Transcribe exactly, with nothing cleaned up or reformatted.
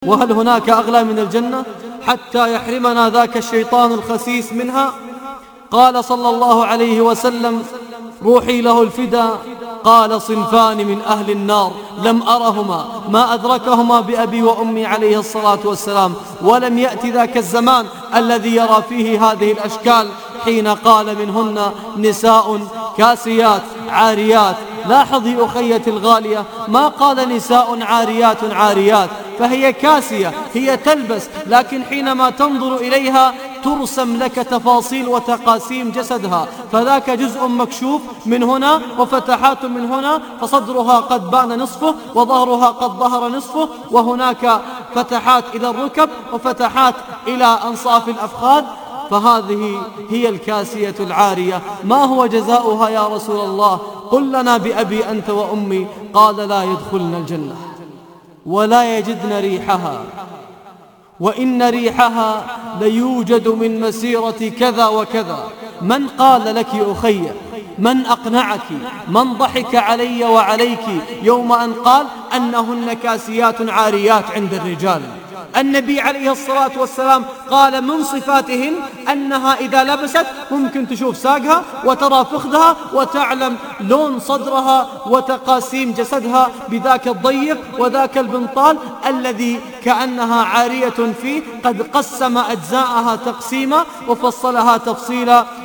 وهل هناك أغلى من الجنة حتى يحرمنا ذاك الشيطان الخسيس منها؟ قال صلى الله عليه وسلم: روحي له الفدا. قال: صنفان من أهل النار لم أرهما ما أدركهما بأبي وأمي عليه الصلاة والسلام، ولم يأتي ذاك الزمان الذي يرى فيه هذه الأشكال، حين قال منهن: نساء كاسيات عاريات. لاحظي أخيتي الغالية، ما قال نساء عاريات عاريات، فهي كاسية، هي تلبس، لكن حينما تنظر إليها ترسم لك تفاصيل وتقاسيم جسدها، فذاك جزء مكشوف من هنا وفتحات من هنا، فصدرها قد بان نصفه وظهرها قد ظهر نصفه، وهناك فتحات إلى الركب وفتحات إلى أنصاف الأفخاذ، فهذه هي الكاسية العارية. ما هو جزاؤها يا رسول الله؟ قل لنا بأبي أنت وأمي. قال: لا يدخلن الجنة ولا يجدن ريحها، وإن ريحها ليوجد من مسيرة كذا وكذا. من قال لك أخي؟ من أقنعك؟ من ضحك علي وعليك يوم أن قال أنهن كاسيات عاريات عند الرجال؟ النبي عليه الصلاة والسلام قال من صفاتهن أنها إذا لبست ممكن تشوف ساقها وترى فخذها وتعلم لون صدرها وتقاسيم جسدها بذاك الضيق وذاك البنطال الذي كأنها عارية فيه، قد قسم أجزاءها تقسيما وفصلها تفصيلا.